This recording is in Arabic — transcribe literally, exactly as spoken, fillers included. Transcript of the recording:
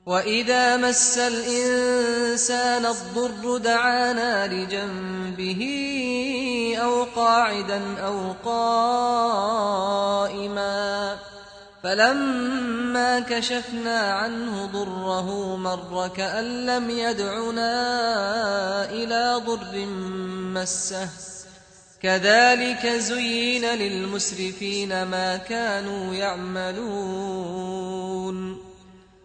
وإذا مس الإنسان الضر دعانا لجنبه أو قاعدا أو قائما فلما كشفنا عنه ضره مر كأن لم يدعنا إلى ضر مسه كذلك زين للمسرفين ما كانوا يعملون